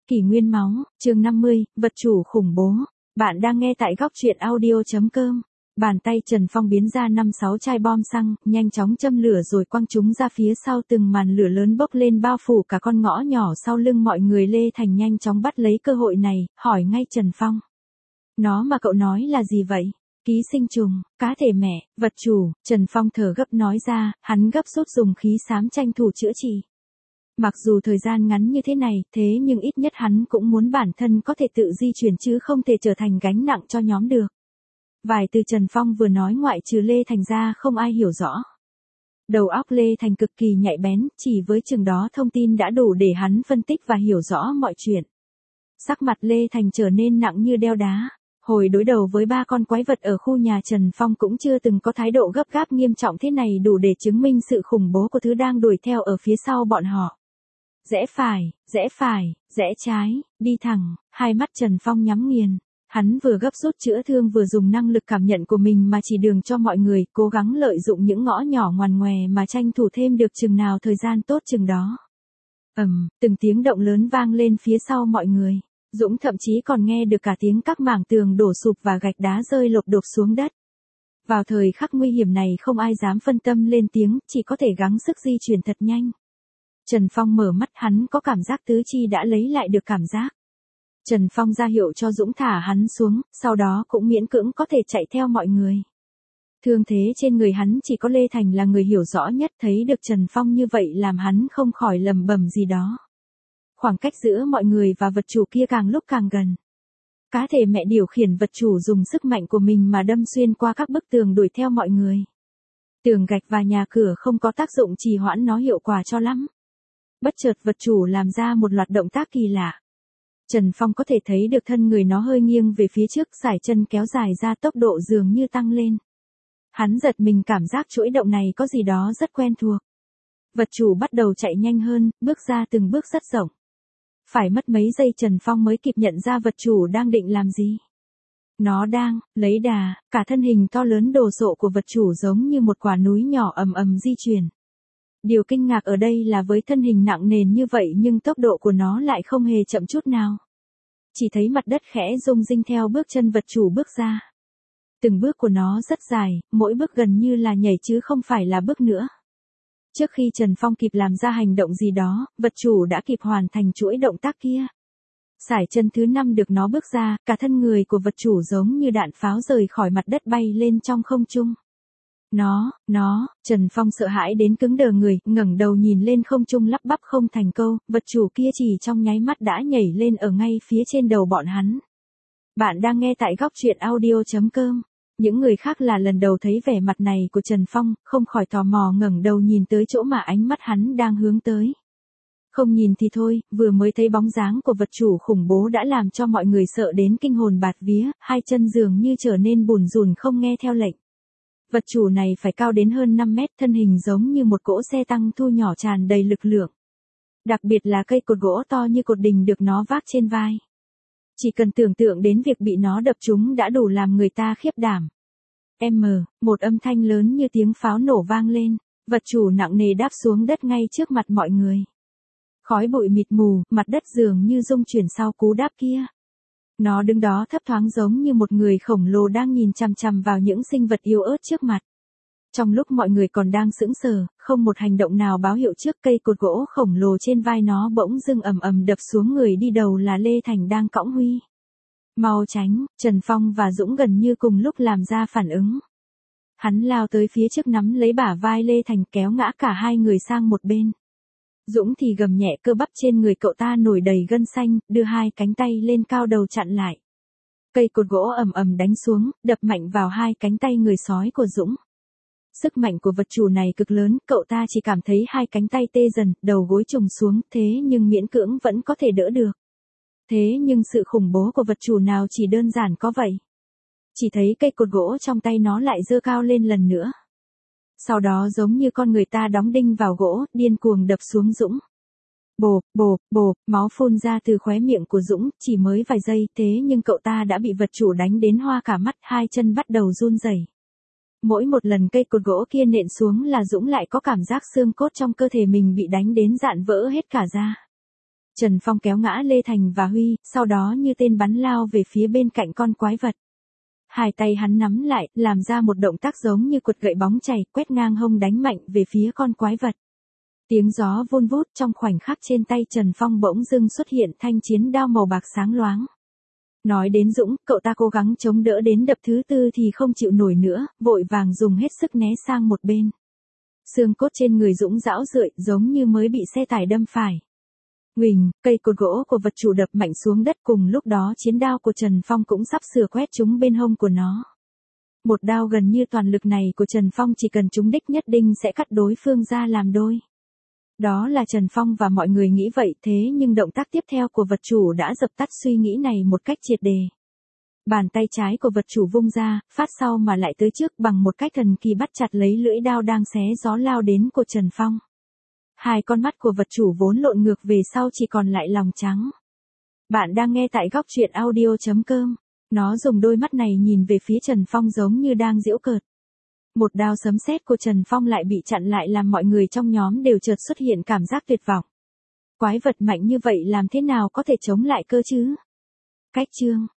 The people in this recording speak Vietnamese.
Kỷ nguyên máu, chương 50, vật chủ khủng bố. Bạn đang nghe tại góc truyện audio.com. Bàn tay Trần Phong biến ra 5-6 chai bom xăng, nhanh chóng châm lửa rồi quăng chúng ra phía sau, từng màn lửa lớn bốc lên bao phủ cả con ngõ nhỏ sau lưng mọi người. Lê Thành nhanh chóng bắt lấy cơ hội này, hỏi ngay Trần Phong. Nó mà cậu nói là gì vậy? Ký sinh trùng, cá thể mẹ, vật chủ. Trần Phong thở gấp nói ra, hắn gấp rút dùng khí xám tranh thủ chữa trị. Mặc dù thời gian ngắn như thế này, thế nhưng ít nhất hắn cũng muốn bản thân có thể tự di chuyển chứ không thể trở thành gánh nặng cho nhóm được. Vài từ Trần Phong vừa nói ngoại trừ Lê Thành ra không ai hiểu rõ. Đầu óc Lê Thành cực kỳ nhạy bén, chỉ với chừng đó thông tin đã đủ để hắn phân tích và hiểu rõ mọi chuyện. Sắc mặt Lê Thành trở nên nặng như đeo đá. Hồi đối đầu với 3 con quái vật ở khu nhà Trần Phong cũng chưa từng có thái độ gấp gáp nghiêm trọng thế này, đủ để chứng minh sự khủng bố của thứ đang đuổi theo ở phía sau bọn họ. Rẽ phải, rẽ trái, đi thẳng, hai mắt Trần Phong nhắm nghiền. Hắn vừa gấp rút chữa thương vừa dùng năng lực cảm nhận của mình mà chỉ đường cho mọi người, cố gắng lợi dụng những ngõ nhỏ ngoằn ngoè mà tranh thủ thêm được chừng nào thời gian tốt chừng đó. Từng tiếng động lớn vang lên phía sau mọi người. Dũng thậm chí còn nghe được cả tiếng các mảng tường đổ sụp và gạch đá rơi lộp đột xuống đất. Vào thời khắc nguy hiểm này không ai dám phân tâm lên tiếng, chỉ có thể gắng sức di chuyển thật nhanh. Trần Phong mở mắt, hắn có cảm giác tứ chi đã lấy lại được cảm giác. Trần Phong ra hiệu cho Dũng thả hắn xuống, sau đó cũng miễn cưỡng có thể chạy theo mọi người. Thương thế trên người hắn chỉ có Lê Thành là người hiểu rõ nhất, thấy được Trần Phong như vậy làm hắn không khỏi lẩm bẩm gì đó. Khoảng cách giữa mọi người và vật chủ kia càng lúc càng gần. Cá thể mẹ điều khiển vật chủ dùng sức mạnh của mình mà đâm xuyên qua các bức tường đuổi theo mọi người. Tường gạch và nhà cửa không có tác dụng trì hoãn nó hiệu quả cho lắm. Bất chợt vật chủ làm ra một loạt động tác kỳ lạ. Trần Phong có thể thấy được thân người nó hơi nghiêng về phía trước, sải chân kéo dài ra, tốc độ dường như tăng lên. Hắn giật mình, cảm giác chuỗi động này có gì đó rất quen thuộc. Vật chủ bắt đầu chạy nhanh hơn, bước ra từng bước rất rộng. Phải mất mấy giây Trần Phong mới kịp nhận ra vật chủ đang định làm gì. Nó đang lấy đà, cả thân hình to lớn đồ sộ của vật chủ giống như một quả núi nhỏ ầm ầm di chuyển. Điều kinh ngạc ở đây là với thân hình nặng nề như vậy nhưng tốc độ của nó lại không hề chậm chút nào. Chỉ thấy mặt đất khẽ rung rinh theo bước chân vật chủ bước ra. Từng bước của nó rất dài, mỗi bước gần như là nhảy chứ không phải là bước nữa. Trước khi Trần Phong kịp làm ra hành động gì đó, vật chủ đã kịp hoàn thành chuỗi động tác kia. Sải chân thứ 5 được nó bước ra, cả thân người của vật chủ giống như đạn pháo rời khỏi mặt đất bay lên trong không trung. Trần Phong sợ hãi đến cứng đờ người, ngẩng đầu nhìn lên không trung lắp bắp không thành câu, vật chủ kia chỉ trong nháy mắt đã nhảy lên ở ngay phía trên đầu bọn hắn. Bạn đang nghe tại góc truyện audio.com. Những người khác là lần đầu thấy vẻ mặt này của Trần Phong, không khỏi tò mò ngẩng đầu nhìn tới chỗ mà ánh mắt hắn đang hướng tới. Không nhìn thì thôi, vừa mới thấy bóng dáng của vật chủ khủng bố đã làm cho mọi người sợ đến kinh hồn bạt vía, hai chân dường như trở nên bùn rùn không nghe theo lệnh. Vật chủ này phải cao đến hơn 5 mét, thân hình giống như một cỗ xe tăng thu nhỏ tràn đầy lực lượng. Đặc biệt là cây cột gỗ to như cột đình được nó vác trên vai. Chỉ cần tưởng tượng đến việc bị nó đập trúng đã đủ làm người ta khiếp đảm. Một âm thanh lớn như tiếng pháo nổ vang lên, vật chủ nặng nề đáp xuống đất ngay trước mặt mọi người. Khói bụi mịt mù, mặt đất dường như rung chuyển sau cú đáp kia. Nó đứng đó thấp thoáng giống như một người khổng lồ đang nhìn chằm chằm vào những sinh vật yếu ớt trước mặt. Trong lúc mọi người còn đang sững sờ, không một hành động nào báo hiệu trước, cây cột gỗ khổng lồ trên vai nó bỗng dưng ầm ầm đập xuống. Người đi đầu là Lê Thành đang cõng Huy. Mau tránh, Trần Phong và Dũng gần như cùng lúc làm ra phản ứng. Hắn lao tới phía trước nắm lấy bả vai Lê Thành kéo ngã cả hai người sang một bên. Dũng thì gầm nhẹ, cơ bắp trên người cậu ta nổi đầy gân xanh, đưa hai cánh tay lên cao đầu chặn lại. Cây cột gỗ ầm ầm đánh xuống, đập mạnh vào hai cánh tay người sói của Dũng. Sức mạnh của vật chủ này cực lớn, cậu ta chỉ cảm thấy hai cánh tay tê dần, đầu gối trùng xuống, thế nhưng miễn cưỡng vẫn có thể đỡ được. Thế nhưng sự khủng bố của vật chủ nào chỉ đơn giản có vậy. Chỉ thấy cây cột gỗ trong tay nó lại giơ cao lên lần nữa. Sau đó giống như con người ta đóng đinh vào gỗ, điên cuồng đập xuống Dũng. Bộp, máu phun ra từ khóe miệng của Dũng, chỉ mới vài giây, thế nhưng cậu ta đã bị vật chủ đánh đến hoa cả mắt, hai chân bắt đầu run rẩy. Mỗi một lần cây cột gỗ kia nện xuống là Dũng lại có cảm giác xương cốt trong cơ thể mình bị đánh đến rạn vỡ hết cả ra. Trần Phong kéo ngã Lê Thành và Huy, sau đó như tên bắn lao về phía bên cạnh con quái vật. Hai tay hắn nắm lại, làm ra một động tác giống như quật gậy bóng chày, quét ngang hông đánh mạnh về phía con quái vật. Tiếng gió vun vút, trong khoảnh khắc trên tay Trần Phong bỗng dưng xuất hiện thanh chiến đao màu bạc sáng loáng. Nói đến dũng, cậu ta cố gắng chống đỡ đến đập thứ tư thì không chịu nổi nữa, vội vàng dùng hết sức né sang một bên. Xương cốt trên người Dũng rão rượi, giống như mới bị xe tải đâm phải. Huỳnh, cây cột gỗ của vật chủ đập mạnh xuống đất, cùng lúc đó chiến đao của Trần Phong cũng sắp sửa quét trúng bên hông của nó. Một đao gần như toàn lực này của Trần Phong chỉ cần trúng đích nhất định sẽ cắt đối phương ra làm đôi. Đó là Trần Phong và mọi người nghĩ vậy, thế nhưng động tác tiếp theo của vật chủ đã dập tắt suy nghĩ này một cách triệt đề. Bàn tay trái của vật chủ vung ra, phát sau mà lại tới trước, bằng một cách thần kỳ bắt chặt lấy lưỡi đao đang xé gió lao đến của Trần Phong. Hai con mắt của vật chủ vốn lộn ngược về sau chỉ còn lại lòng trắng. Bạn đang nghe tại góc truyện audio.com. Nó dùng đôi mắt này nhìn về phía Trần Phong giống như đang giễu cợt. Một đao sấm sét của Trần Phong lại bị chặn lại, làm mọi người trong nhóm đều chợt xuất hiện cảm giác tuyệt vọng. Quái vật mạnh như vậy làm thế nào có thể chống lại cơ chứ? Cách chương